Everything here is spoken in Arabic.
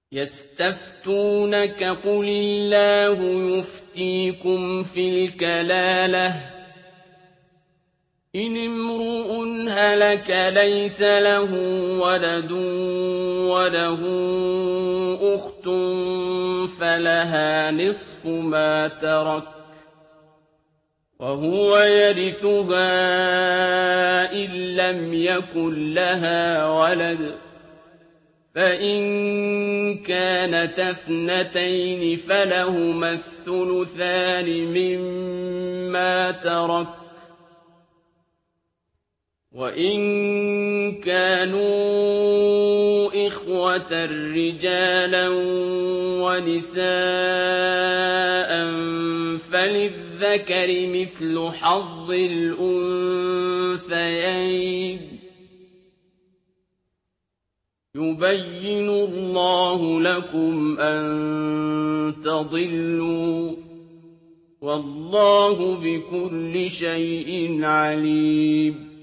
يستفتونك قل الله يفتيكم في الكلالة إن امرؤ هلك ليس له ولد وله أخت فلها نصف ما ترك وهو يرثها إن لم يكن لها ولد فإن كانتا اثنتين فلهما الثلثان مما ترك وإن كانوا إخوة رجالا ونساء فللذكر مثل حظ الأنثيين يبين الله لكم أن تضلوا والله بكل شيء عليم